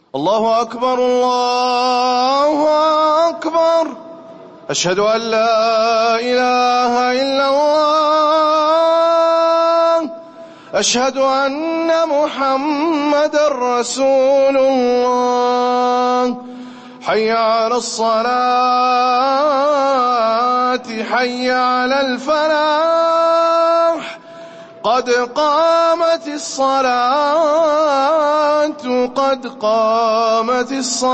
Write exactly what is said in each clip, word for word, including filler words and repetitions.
الله أكبر الله أكبر. أشهد أن لا إله إلا الله. أشهد أن محمدًا رسول الله. حي على الصلاة حي على الفلاح. قد قامت الصلاة قد قامت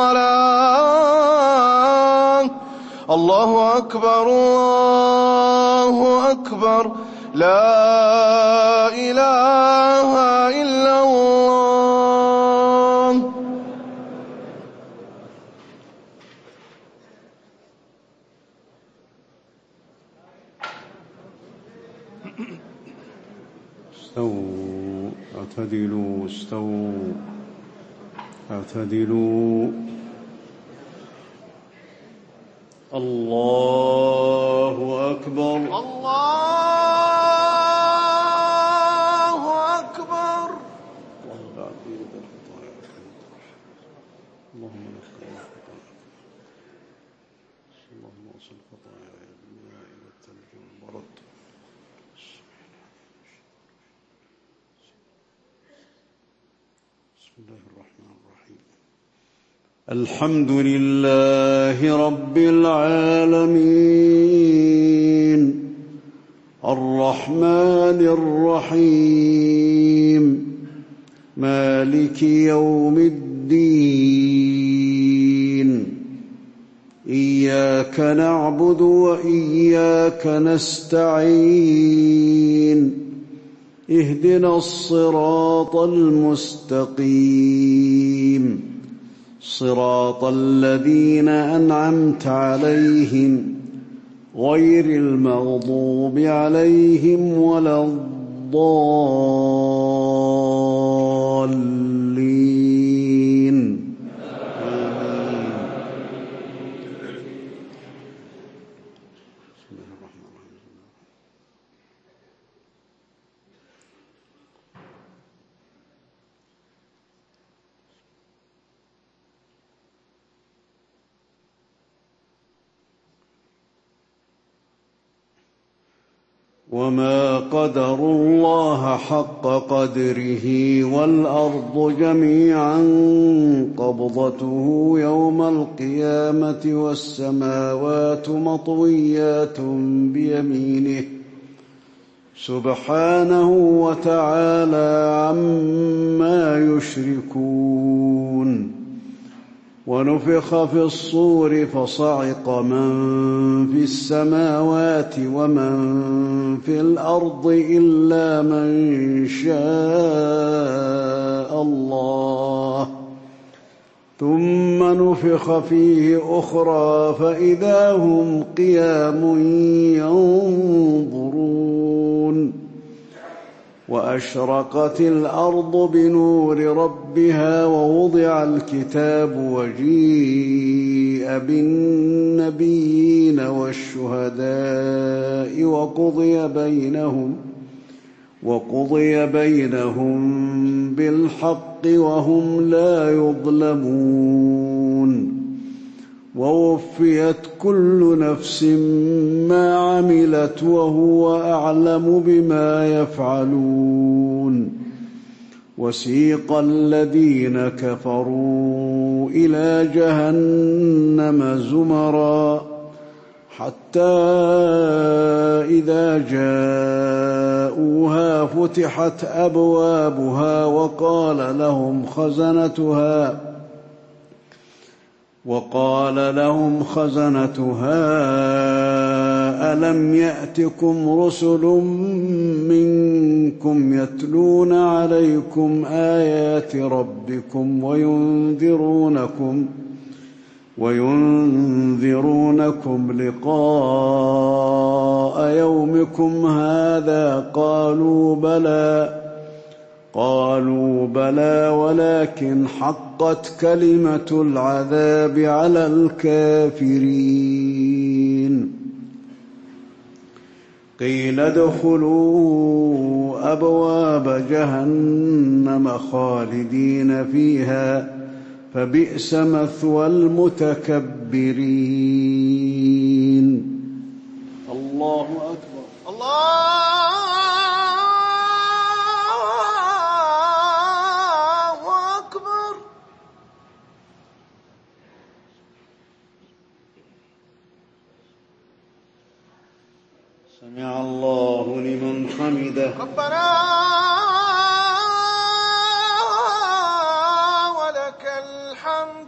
الصلاة. الله أكبر الله أكبر. لا إله إلا الله. استووا اعتدلوا استووا اعتدلوا. الله أكبر الله أكبر. اللهم نقنا من خطايانا اللهم اغسل خطايانا بالماء والثلج والبرد. بسم الله الرحمن الرحيم. الحمد لله رب العالمين الرحمن الرحيم مالك يوم الدين. إياك نعبد وإياك نستعين. اهدنا الصراط المستقيم صراط الذين أنعمت عليهم غير المغضوب عليهم ولا الضالين. وما قدروا الله حق قدره والأرض جميعا قبضته يوم القيامة والسماوات مطويات بيمينه سبحانه وتعالى عما يشركون. ونفخ في الصور فصعق من في السماوات ومن في الأرض إلا من شاء الله ثم نفخ فيه أخرى فإذا هم قيام ينظرون. وأشرقت الأرض بنور ربها ووضع الكتاب وجيء بالنبيين والشهداء وقضي بينهم وقضي بينهم بالحق وهم لا يظلمون. ووفيت كل نفس ما عملت وهو أعلم بما يفعلون. وسيق الذين كفروا إلى جهنم زمرا حتى إذا جاءوها فتحت أبوابها وقال لهم خزنتها وقال لهم خزنتها ألم يأتكم رسل منكم يتلون عليكم آيات ربكم وينذرونكم وينذرونكم لقاء يومكم هذا قالوا بلى قالوا بلى ولكن حقت كلمة العذاب على الكافرين. قيل ادخلوا أبواب جهنم خالدين فيها فبئس مثوى المتكبرين. الله أكبر. الله أكبر. سمع الله لمن حمده. ربنا ولك الحمد.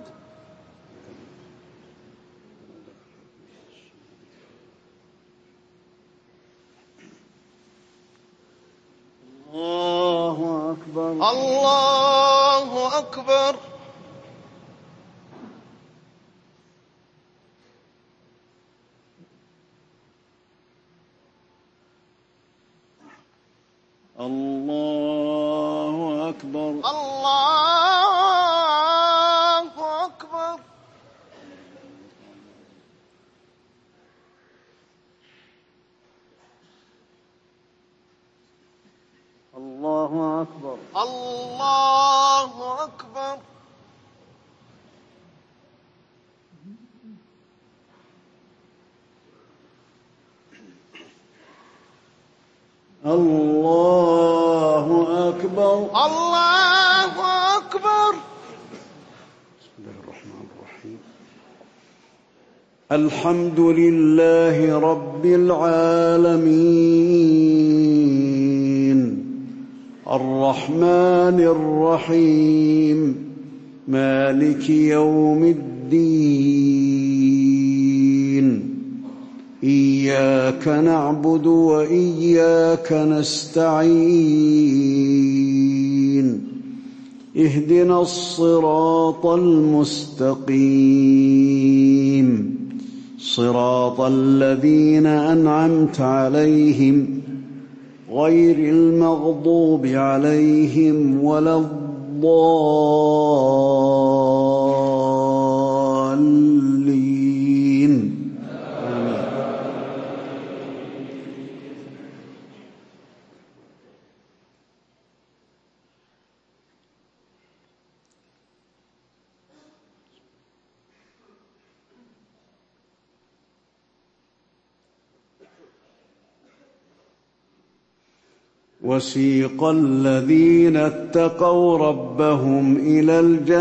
الله أكبر. الله أكبر. الله أكبر. الله أكبر. الله أكبر. الله أكبر. الله أكبر. الله أكبر. بسم الله الرحمن الرحيم. الحمد لله رب العالمين الرحمن الرحيم مالك يوم الدين إياك نعبد وإياك نستعين اهدنا الصراط المستقيم صراط الذين أنعمت عليهم غير المغضوب عليهم ولا الضالين. وسيق الذين اتقوا ربهم إلى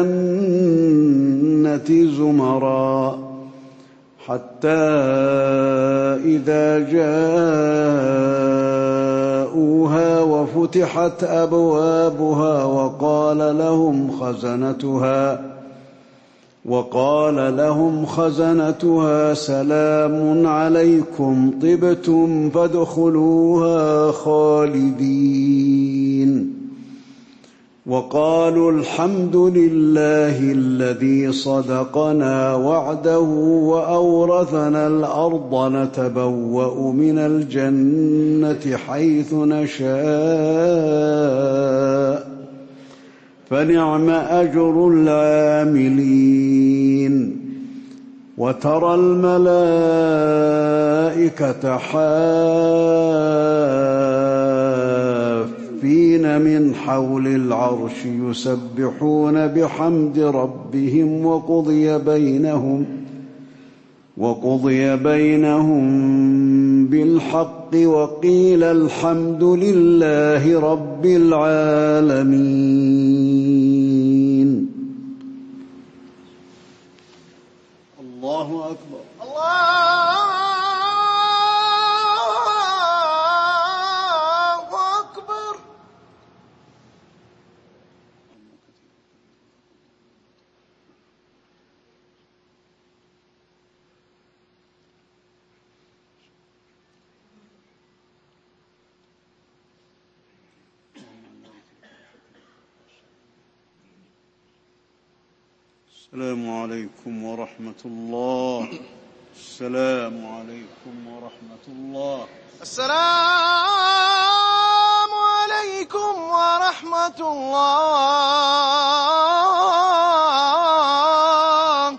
الجنة زمرا حتى إذا جاءوها وفتحت أبوابها وقال لهم خزنتها وقال لهم خزنتها سلام عليكم طبتم فادخلوها خالدين وقالوا الحمد لله الذي صدقنا وعده وأورثنا الأرض نتبوأ من الجنة حيث نشاء فنعم أجر العاملين. وترى الملائكة حافين من حول العرش يسبحون بحمد ربهم وقضي بينهم وقضي بينهم بالحق وقيل الحمد لله رب العالمين. الله أكبر. الله أكبر. السلام عليكم ورحمة الله. السلام عليكم ورحمة الله. السلام عليكم ورحمة الله.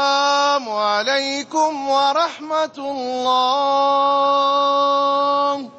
السلام عليكم ورحمة الله.